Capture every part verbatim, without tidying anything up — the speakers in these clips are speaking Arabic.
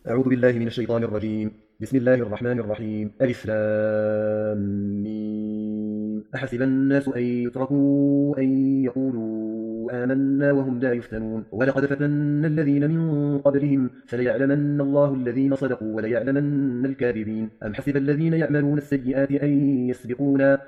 أعوذ بالله من الشيطان الرجيم. بسم الله الرحمن الرحيم. ألف لام ميم. أحسب الناس أن يتركوا أن يقولوا آمنا وهم لا يفتنون ولقد فتنا الذين من قبلهم فليعلمن الله الذين صدقوا وليعلمن الكاذبين. أم حسب الذين يعملون السيئات أن يسبقونا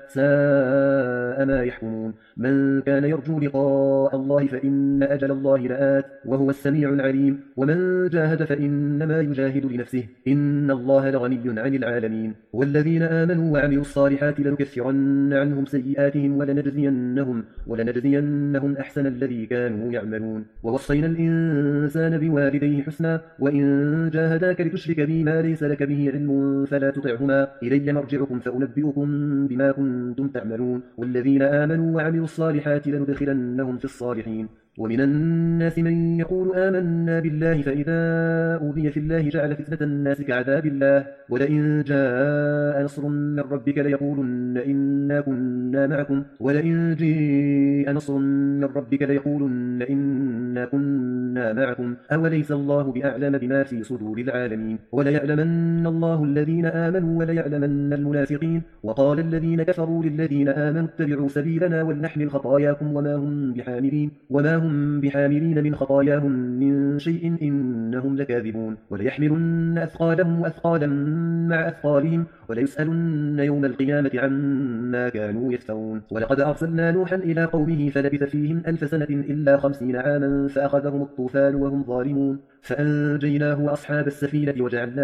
ساء ما يحكمون. من كان يرجو لقاء الله فإن أجل الله لآت وهو السميع العليم. ومن جاهد فإنما يجاهد لنفسه إن الله لغني عن العالمين. والذين آمنوا وعملوا الصالحات لنكفرن عنهم سيئاتهم ولنجزينهم, ولنجزينهم أحسن الذي كانوا يعملون. ووصينا الإنسان بوالديه حسنا وإن جاهداك لتشرك بي ما ليس لك به علم فلا تطعهما إلي مرجعكم فأنبئكم بما كنتم تعملون. والذين آمنوا وعملوا الصالحات لندخلنهم في الصالحين. ومن الناس من يقول آمنا بالله فإذا أوذي في الله جعل فتنة الناس كعذاب الله ولئن جاء نصر من ربك ليقولن إنا كنا معكم ولئن جاء نصر من ربك ليقولن إنا كنا معكم أوليس الله بأعلم بما في صدور العالمين. وليعلمن الله الذين آمنوا وليعلمن المنافقين. وقال الذين كفروا للذين آمنوا اتبعوا سبيلنا ولنحمل خطاياكم وما هم بحاملين وما هم بحاملين من خطاياهم من شيء إنهم لكاذبون. وليحملن أثقالهم وأثقالا مع أثقالهم وليسألن يوم القيامة عما كانوا يفترون. ولقد أرسلنا نوحا إلى قومه فلبث فيهم ألف سنة إلا خمسين عاما فأخذهم الطوفان وهم ظالمون فأنجيناه وأصحاب السفينة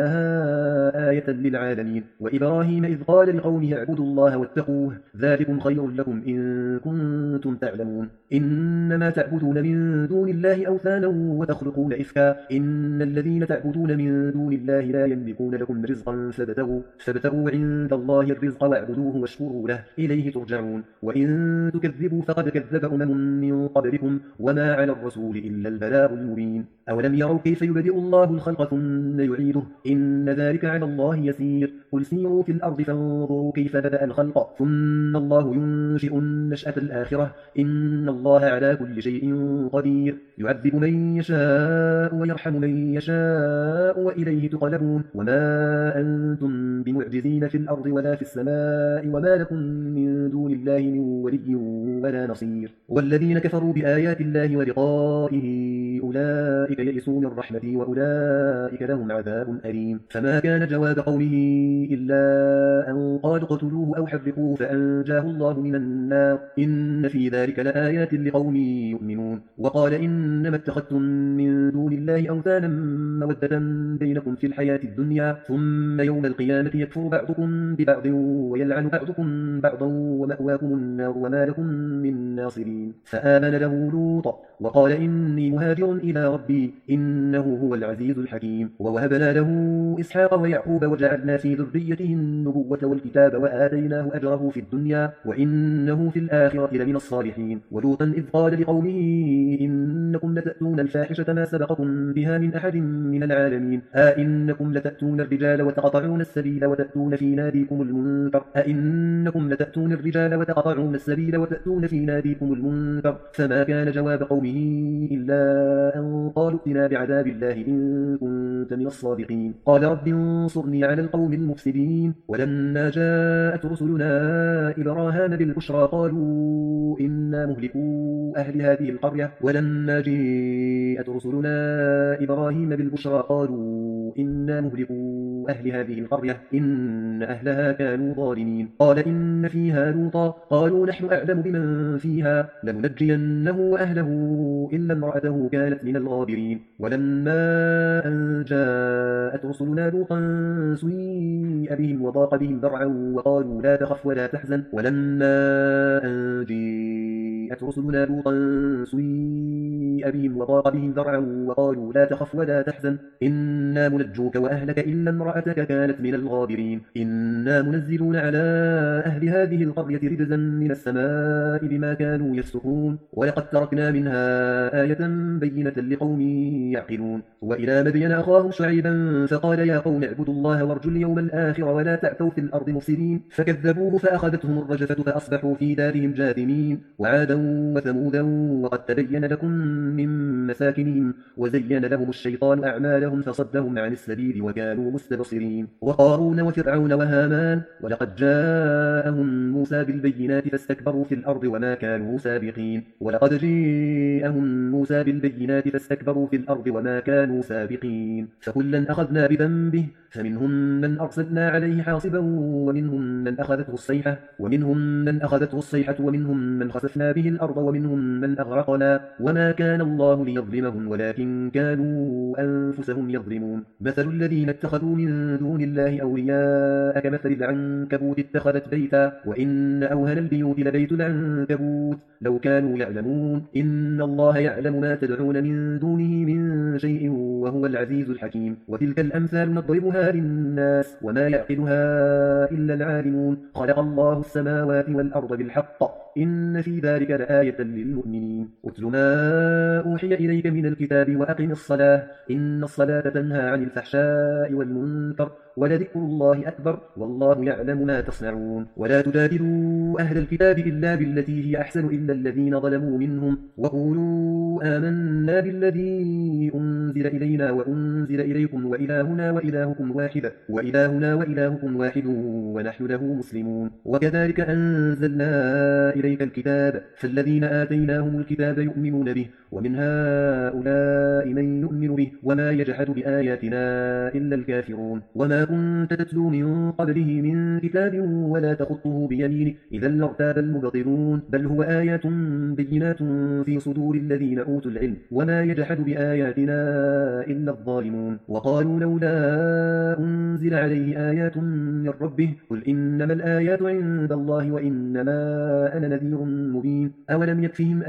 وجعلناها آية للعالمين. وإبراهيم إذ قال لقومه اعبدوا الله واتقوه ذلكم خير لكم إن كنتم تعلمون. إنما تعبدون من دون الله أوثانا وتخلقون إفكا إن الذين تعبدون من دون الله لا يملكون لكم رزقا فابتغوا, فابتغوا عند الله الرزق واعبدوه واشكروا له إليه ترجعون. وإن تكذبوا فقد كذب أمم من قبلكم وما على الرسول إلا البلاغ المبين. أولم يروا كيف يبدئ الله الخلق ثم يعيده إن ذلك على الله يسير. قل سيروا في الأرض فانظروا كيف بدأ الخلق ثم الله ينشئ النشأة الآخرة إن الله على كل شيء قدير. يعذب من يشاء ويرحم من يشاء وإليه تقلبون. وما أنتم بمعجزين في الأرض ولا في السماء وما لكم من دون الله من ولي ولا نصير. والذين كفروا بآيات الله ولقائه أولئك يئسوا من رحمتي وأولئك لهم عذاب أليم. فما كان جواب قومه إلا أن قالوا اقتلوه أو حرقوه فأنجاه الله من النار إن في ذلك لآيات لقوم يؤمنون. وقال إنما اتخذتم من دون الله أوثانا مودة بينكم في الحياة الدنيا ثم يوم القيامة يكفر بعضكم ببعض ويلعن بعضكم بعضا ومأواكم النار وما لكم من ناصرين. فآمن له لوط وقال إني مهاجر إلى ربي إنه هو العزيز الحكيم. ووهبنا له إسحاق ويعقوب وجعلنا في ذريته النبوة والكتاب وآتيناه أجره في الدنيا وإنه في الآخرة لمن الصالحين. ولوطا إذ قال لقومه إنكم لتأتون الفاحشة ما سبقكم بها من أحد من العالمين أئنكم لتأتون الرجال وتقطعون السبيل وتأتون في ناديكم المنكر أئنكم لتأتون الرجال وتقطعون السبيل وتأتون في ناديكم المنكر. فما كان جواب قومه إلا أن قالوا ائتنا بعذاب الله إن كنت من الصادقين. قال رب انصرني على القوم المفسدين. ولما جاءت رسلنا إبراهام بالبشرى قالوا إنا مهلكو أهل هذه القرية ولما جاءت رسلنا إبراهيم بالبشرى قالوا إنا مهلكو أهل هذه القرية إن أهلها كانوا ظالمين. قال إن فيها لوطا قالوا نحن أعلم بمن فيها لننجينه وأهله إلا امرأته كانت من الغابرين. ولما أن جاءت رسلنا لوطا سيء بهم وضاق بهم ذرعا وقالوا لا تخف ولا تحزن. ولما أن جاءت رسلنا لوطا سيء بهم وضاق بهم ذرعا وقالوا لا تخف ولا تحزن إنا منجوك وأهلك إلا امرأتك كانت من الغابرين. إنا منزلون على أهل هذه القرية رجزا من السماء بما كانوا يفسقون. ولقد تركنا منها آية بينة لقوم يعقلون. وإلى مدين أخاهم شعيبا فقال يا قوم اعبدوا الله وارجوا اليوم الآخر ولا تعثوا في الأرض مفسدين فكذبوه فأخذتهم الرجفة فأصبحوا في دارهم جاثمين. وعادا وثمودا وقد تبين لكم من مساكنهم وزين لهم الشيطان أعمالهم فصدهم عن السبيل وكانوا مستبصرين وقارون وفرعون وهامان ولقد جاءهم موسى بالبينات فاستكبروا في الأرض وما كانوا سابقين ولقد جاءهم موسى بالبينات فاستكبروا في الأرض وما كانوا سابقين فكلا أخذنا بذنبه فمنهم من أرسلنا عليه حاصبا ومنهم من أخذته الصيحة ومنهم من أخذته الصيحة ومنهم من خسفنا به الأرض ومنهم من أغرقنا وما كان الله ليظلمهم ولكن كانوا أنفسهم يظلمون مثل الذين اتخذوا من دون الله أولياء كمثل العنكبوت اتخذت بيتا وإن أوهن البيوت لبيت العنكبوت لو كانوا يعلمون إن الله يعلم ما تدعون من دونه من شيء وهو العزيز الحكيم وتلك الأمثال نضربها للناس وما يعقلها إلا العالمون خلق الله السماوات والأرض بالحق إن في ذلك لآية للمؤمنين أتل ما أوحي إليك من الكتاب وأقم الصلاة إن الصلاة تنهى عن الفحشاء والمنكر ولذكر الله أكبر والله يعلم ما تصنعون ولا تجادلوا أهل الكتاب إلا بالتي هي أحسن إلا الذين ظلموا منهم وقولوا آمنا بالذي أنزل إلينا وأنزل إليكم وإلهنا وإلهكم واحد وإلهنا وإلهكم واحد ونحن له مسلمون وكذلك أنزلنا إليك الكتاب فالذين آتيناهم الكتاب يؤمنون به ومن هؤلاء من يؤمن به وما يجحد بآياتنا إلا الكافرون وما كنت تتلو من قبله من كتاب ولا تخطه بيمينك إذا لارتاب المبطلون بل هو آيات بينات في صدور الذين أوتوا العلم وما يجحد بآياتنا إلا الظالمون وقالوا لولا أنزل عليه آيات من ربه قل إنما الآيات عند الله وإنما أنا نذير مبين أولم يكفهم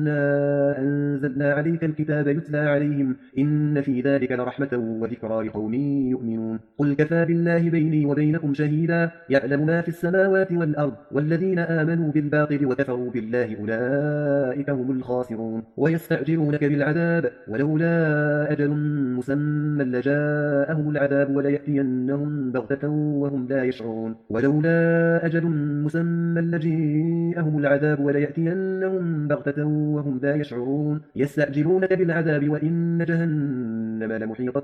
أنا أنزلنا عليك الكتاب يتلى عليهم إن في ذلك لرحمة وذكرى لقوم يؤمنون قل كفى بالله بيني وبينكم شهيدا يعلم ما في السماوات والأرض والذين آمنوا بالباطل وكفروا بالله أولئك هم الخاسرون ويستعجلونك بالعذاب ولولا أجل مسمى لجاءهم العذاب وليأتينهم بغتة وهم لا يشعرون ولولا أجل مسمى لجاءهم العذاب وليأتينهم بغتة وهم لا يشعرون يستعجلونك بالعذاب وإن جهنم لمحيطة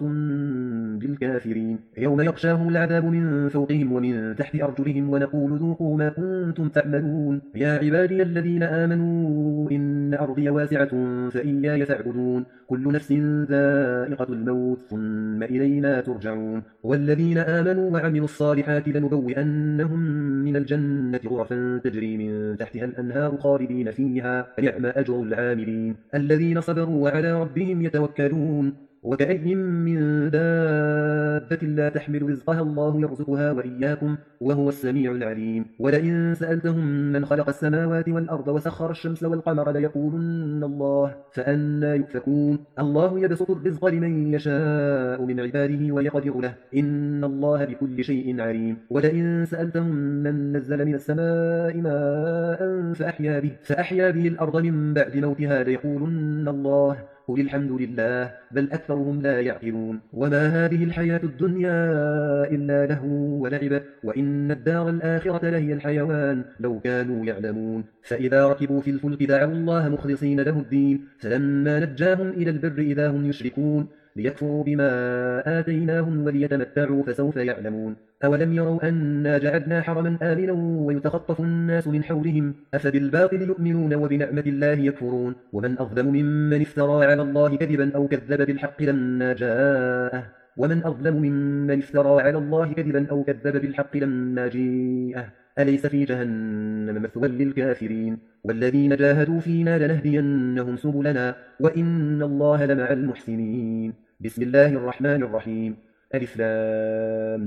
بالكافرين يوم يغشاهم العذاب من فوقهم ومن تحت أرجلهم ونقول ذوقوا ما كنتم تعملون يا عبادي الذين آمنوا إن أرضي واسعة فإياي فاعبدون كل نفس ذائقة الموت ثم إلينا ترجعون والذين آمنوا وعملوا الصالحات لنبوئنهم من الجنة غرفا تجري من تحتها الأنهار خالدين فيها نعم أجر العاملين الذين صبروا وعلى ربهم يتوكلون وكأي من دابة لا تحمل رزقها الله يرزقها وإياكم وهو السميع العليم ولئن سألتهم من خلق السماوات والأرض وسخر الشمس والقمر ليقولن الله فأنى يؤفكون الله يبسط الرزق لمن يشاء من عباده ويقدر له إن الله بكل شيء عليم ولئن سألتهم من نزل من السماء ماء فأحيا به, فأحيا به الأرض من بعد موتها ليقولن الله قل الحمد لله بل أكثرهم لا يعقلون وما هذه الحياة الدنيا إلا لهو ولعب وإن الدار الآخرة لهي الحيوان لو كانوا يعلمون فإذا ركبوا في الفلك دعوا الله مخلصين له الدين فلما نجاهم إلى البر إذا هم يشركون ليكفروا بما آتيناهم وليتمتعوا فسوف يعلمون أولم يروا أنا جعلنا حرما آمنا ويتخطف الناس من حولهم أفبالباطل يؤمنون وبنعمة الله يكفرون ومن أظلم ممن افترى على الله كذبا أو كذب بالحق لما جاءه ومن أظلم ممن افترى على الله كذبا أو كذب بالحق لما جاءه أليس في جهنم مثوى للكافرين والذين جاهدوا فينا لنهدينهم سبلنا وإن الله لمع المحسنين بسم الله الرحمن الرحيم ألف لام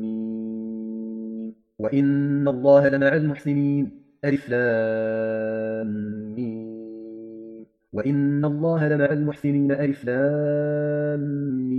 ميم وإن الله لمع المحسنين ألف لام ميم وإن الله لمع المحسنين ألف لام ميم